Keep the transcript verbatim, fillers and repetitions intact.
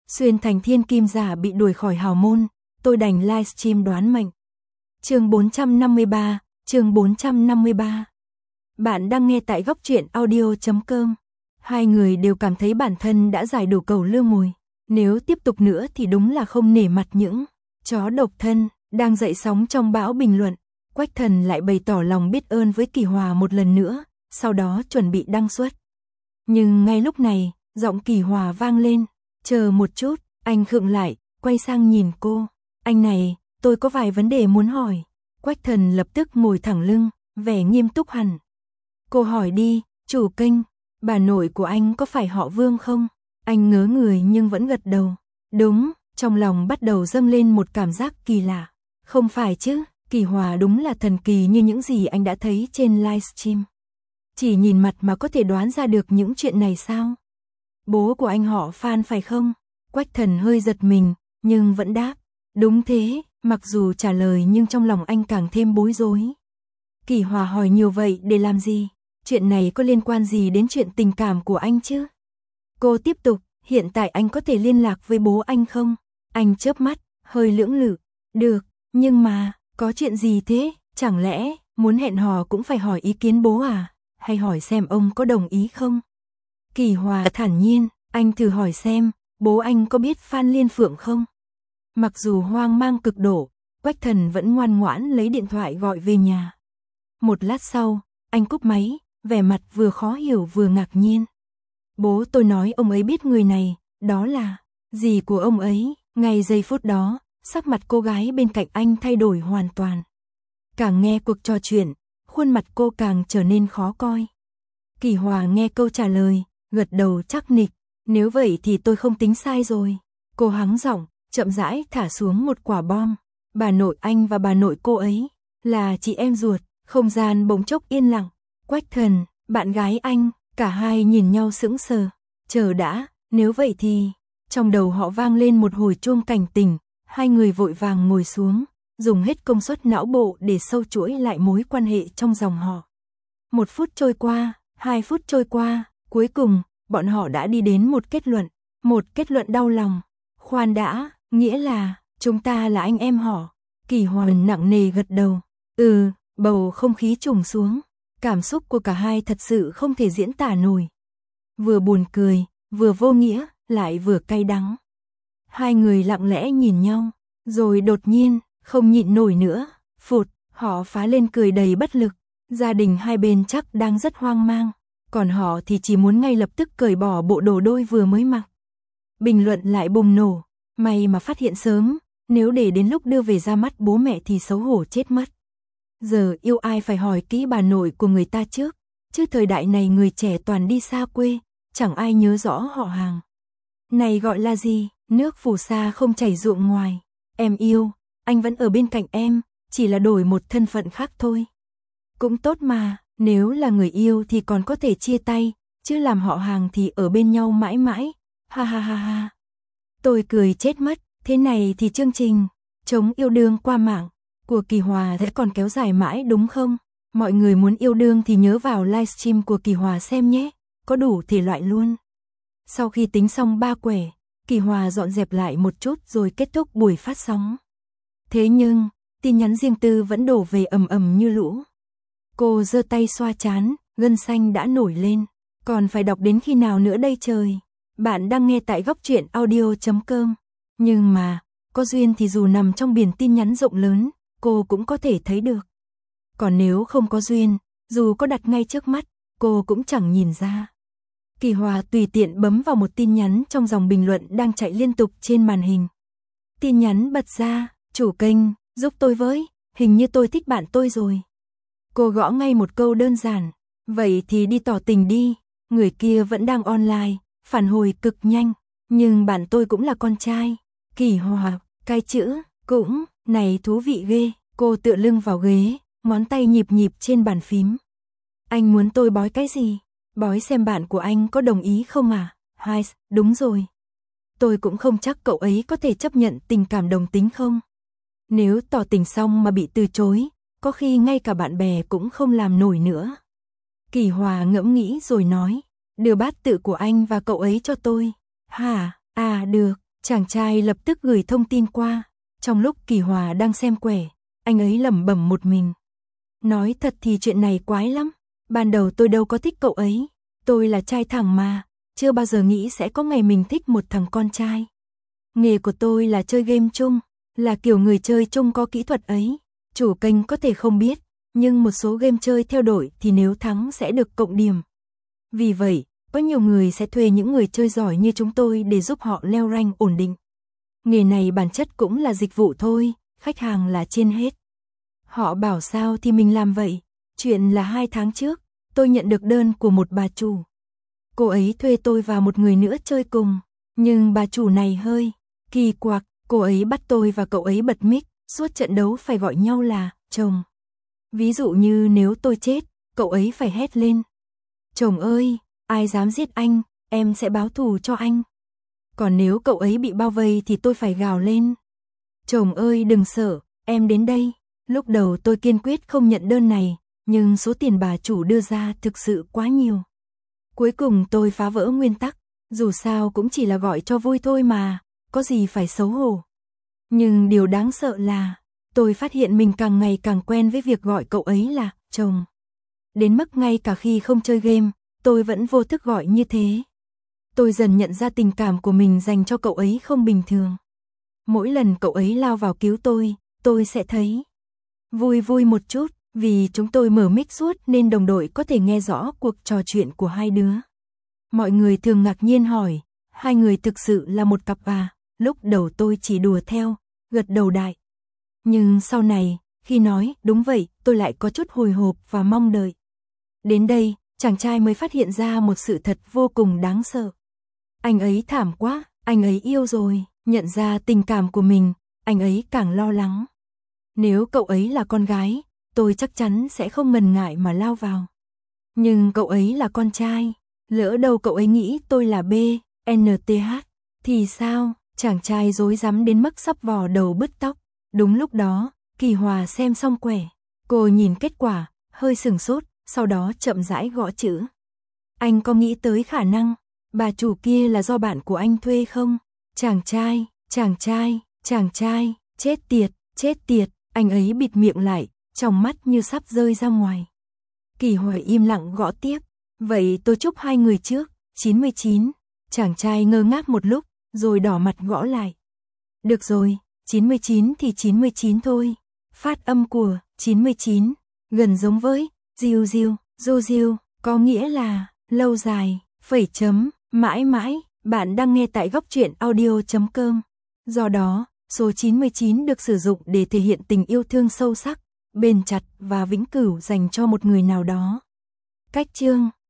Xuyên thành thiên kim giả bị đuổi khỏi hào môn, tôi đành livestream đoán mệnh. Chương bốn trăm năm mươi ba, chương bốn trăm năm mươi ba. Bạn đang nghe tại góc truyện audio chấm com. Hai người đều cảm thấy bản thân đã giải đủ cầu lương mồi. Nếu tiếp tục nữa thì đúng là không nể mặt những chó độc thân. Đang dậy sóng trong bão bình luận, Quách Thần lại bày tỏ lòng biết ơn với Kỳ Hòa một lần nữa, sau đó chuẩn bị đăng xuất. Nhưng ngay lúc này, giọng Kỳ Hòa vang lên, chờ một chút, anh khựng lại, quay sang nhìn cô. Anh này, tôi có vài vấn đề muốn hỏi. Quách Thần lập tức ngồi thẳng lưng, vẻ nghiêm túc hẳn. Cô hỏi đi, chủ kênh, bà nội của anh có phải họ Vương không? Anh ngớ người nhưng vẫn gật đầu. Đúng, trong lòng bắt đầu dâng lên một cảm giác kỳ lạ. Không phải chứ, Kỳ Hòa đúng là thần kỳ như những gì anh đã thấy trên livestream. Chỉ nhìn mặt mà có thể đoán ra được những chuyện này sao? Bố của anh họ Phan phải không? Quách Thần hơi giật mình, nhưng vẫn đáp. Đúng thế, mặc dù trả lời nhưng trong lòng anh càng thêm bối rối. Kỳ Hòa hỏi nhiều vậy để làm gì? Chuyện này có liên quan gì đến chuyện tình cảm của anh chứ? Cô tiếp tục, hiện tại anh có thể liên lạc với bố anh không? Anh chớp mắt, hơi lưỡng lự. Được, nhưng mà, có chuyện gì thế? Chẳng lẽ, muốn hẹn hò cũng phải hỏi ý kiến bố à? Hay hỏi xem ông có đồng ý không? Kỳ Hòa thản nhiên, anh thử hỏi xem, bố anh có biết Phan Liên Phượng không? Mặc dù hoang mang cực độ, Quách Thần vẫn ngoan ngoãn lấy điện thoại gọi về nhà. Một lát sau, anh cúp máy, vẻ mặt vừa khó hiểu vừa ngạc nhiên. Bố tôi nói ông ấy biết người này, đó là dì của ông ấy. Ngay giây phút đó, sắc mặt cô gái bên cạnh anh thay đổi hoàn toàn. Càng nghe cuộc trò chuyện, khuôn mặt cô càng trở nên khó coi. Kỳ Hòa nghe câu trả lời, gật đầu chắc nịch. Nếu vậy thì tôi không tính sai rồi. Cô hắng giọng, chậm rãi thả xuống một quả bom. Bà nội anh và bà nội cô ấy là chị em ruột. Không gian bỗng chốc yên lặng. Quách Thần, bạn gái anh, cả hai nhìn nhau sững sờ. Chờ đã, nếu vậy thì... Trong đầu họ vang lên một hồi chuông cảnh tỉnh. Hai người vội vàng ngồi xuống, dùng hết công suất não bộ để sâu chuỗi lại mối quan hệ trong dòng họ. Một phút trôi qua, hai phút trôi qua, cuối cùng, bọn họ đã đi đến một kết luận. Một kết luận đau lòng. Khoan đã, nghĩa là, chúng ta là anh em họ. Kỳ Hòa nặng nề gật đầu. Ừ, bầu không khí trùng xuống. Cảm xúc của cả hai thật sự không thể diễn tả nổi. Vừa buồn cười, vừa vô nghĩa, lại vừa cay đắng. Hai người lặng lẽ nhìn nhau, rồi đột nhiên, không nhịn nổi nữa, phụt, họ phá lên cười đầy bất lực. Gia đình hai bên chắc đang rất hoang mang, còn họ thì chỉ muốn ngay lập tức cởi bỏ bộ đồ đôi vừa mới mặc. Bình luận lại bùng nổ, may mà phát hiện sớm, nếu để đến lúc đưa về ra mắt bố mẹ thì xấu hổ chết mất. Giờ yêu ai phải hỏi kỹ bà nội của người ta trước, chứ thời đại này người trẻ toàn đi xa quê, chẳng ai nhớ rõ họ hàng. Này gọi là gì, nước phù sa không chảy ruộng ngoài. Em yêu, anh vẫn ở bên cạnh em, chỉ là đổi một thân phận khác thôi. Cũng tốt mà, nếu là người yêu thì còn có thể chia tay, chứ làm họ hàng thì ở bên nhau mãi mãi. Ha ha ha ha. Tôi cười chết mất, thế này thì chương trình chống yêu đương qua mạng của Kỳ Hòa sẽ còn kéo dài mãi đúng không? Mọi người muốn yêu đương thì nhớ vào livestream của Kỳ Hòa xem nhé, có đủ thể loại luôn. Sau khi tính xong ba quẻ, Kỳ Hòa dọn dẹp lại một chút rồi kết thúc buổi phát sóng. Thế nhưng, tin nhắn riêng tư vẫn đổ về ầm ầm như lũ. Cô giơ tay xoa trán, gân xanh đã nổi lên. Còn phải đọc đến khi nào nữa đây trời? Bạn đang nghe tại góc truyện audio chấm com. Nhưng mà, có duyên thì dù nằm trong biển tin nhắn rộng lớn, cô cũng có thể thấy được. Còn nếu không có duyên, dù có đặt ngay trước mắt, cô cũng chẳng nhìn ra. Kỳ Hòa tùy tiện bấm vào một tin nhắn trong dòng bình luận đang chạy liên tục trên màn hình. Tin nhắn bật ra, chủ kênh, giúp tôi với, hình như tôi thích bạn tôi rồi. Cô gõ ngay một câu đơn giản, vậy thì đi tỏ tình đi. Người kia vẫn đang online, phản hồi cực nhanh, nhưng bạn tôi cũng là con trai. Kỳ Hòa, cái chữ, cũng, này thú vị ghê. Cô tựa lưng vào ghế, ngón tay nhịp nhịp trên bàn phím. Anh muốn tôi bói cái gì? Bói xem bạn của anh có đồng ý không à? Hai, đúng rồi. Tôi cũng không chắc cậu ấy có thể chấp nhận tình cảm đồng tính không. Nếu tỏ tình xong mà bị từ chối, có khi ngay cả bạn bè cũng không làm nổi nữa. Kỳ Hòa ngẫm nghĩ rồi nói, đưa bát tự của anh và cậu ấy cho tôi. Hả? À được, Chàng trai lập tức gửi thông tin qua. Trong lúc Kỳ Hòa đang xem quẻ, anh ấy lẩm bẩm một mình. Nói thật thì chuyện này quái lắm. Ban đầu tôi đâu có thích cậu ấy. Tôi là trai thẳng mà, chưa bao giờ nghĩ sẽ có ngày mình thích một thằng con trai. Nghề của tôi là chơi game chung, là kiểu người chơi chung có kỹ thuật ấy. Chủ kênh có thể không biết, nhưng một số game chơi theo đội thì nếu thắng sẽ được cộng điểm. Vì vậy, có nhiều người sẽ thuê những người chơi giỏi như chúng tôi để giúp họ leo rank ổn định. Nghề này bản chất cũng là dịch vụ thôi, khách hàng là trên hết. Họ bảo sao thì mình làm vậy. Chuyện là hai tháng trước, tôi nhận được đơn của một bà chủ. Cô ấy thuê tôi và một người nữa chơi cùng, nhưng bà chủ này hơi kỳ quặc, cô ấy bắt tôi và cậu ấy bật mic, suốt trận đấu phải gọi nhau là chồng. Ví dụ như nếu tôi chết, cậu ấy phải hét lên: "Chồng ơi, ai dám giết anh, em sẽ báo thù cho anh." Còn nếu cậu ấy bị bao vây thì tôi phải gào lên: "Chồng ơi đừng sợ, em đến đây." Lúc đầu tôi kiên quyết không nhận đơn này, nhưng số tiền bà chủ đưa ra thực sự quá nhiều. Cuối cùng tôi phá vỡ nguyên tắc, dù sao cũng chỉ là gọi cho vui thôi mà, có gì phải xấu hổ. Nhưng điều đáng sợ là, tôi phát hiện mình càng ngày càng quen với việc gọi cậu ấy là chồng. Đến mức ngay cả khi không chơi game, tôi vẫn vô thức gọi như thế. Tôi dần nhận ra tình cảm của mình dành cho cậu ấy không bình thường. Mỗi lần cậu ấy lao vào cứu tôi, tôi sẽ thấy vui vui một chút, vì chúng tôi mở mic suốt nên đồng đội có thể nghe rõ cuộc trò chuyện của hai đứa. Mọi người thường ngạc nhiên hỏi, hai người thực sự là một cặp à? Lúc đầu tôi chỉ đùa theo, gật đầu đại. Nhưng sau này, khi nói đúng vậy, tôi lại có chút hồi hộp và mong đợi. Đến đây, chàng trai mới phát hiện ra một sự thật vô cùng đáng sợ. Anh ấy thảm quá, anh ấy yêu rồi, nhận ra tình cảm của mình, anh ấy càng lo lắng. Nếu cậu ấy là con gái, tôi chắc chắn sẽ không ngần ngại mà lao vào. Nhưng cậu ấy là con trai, lỡ đâu cậu ấy nghĩ tôi là B, N T H, thì sao? Chàng trai rối rắm đến mức sắp vò đầu bứt tóc. Đúng lúc đó, Kỳ Hòa xem xong quẻ. Cô nhìn kết quả, hơi sừng sốt, sau đó chậm rãi gõ chữ. Anh có nghĩ tới khả năng bà chủ kia là do bạn của anh thuê không? Chàng trai, chàng trai, chàng trai, chết tiệt, chết tiệt, anh ấy bịt miệng lại, trong mắt như sắp rơi ra ngoài. Kỳ Hòa im lặng gõ tiếp. Vậy tôi chúc hai người trước, chín mươi chín. Chàng trai ngơ ngác một lúc, rồi đỏ mặt gõ lại. Được rồi, chín mươi chín thì chín mươi chín thôi. Phát âm của chín mươi chín gần giống với diu diu, du diu, có nghĩa là lâu dài, phẩy chấm, mãi mãi. Bạn đang nghe tại góc truyện audio chấm com. Do đó, số chín mươi chín được sử dụng để thể hiện tình yêu thương sâu sắc, bền chặt và vĩnh cửu dành cho một người nào đó. Cách chương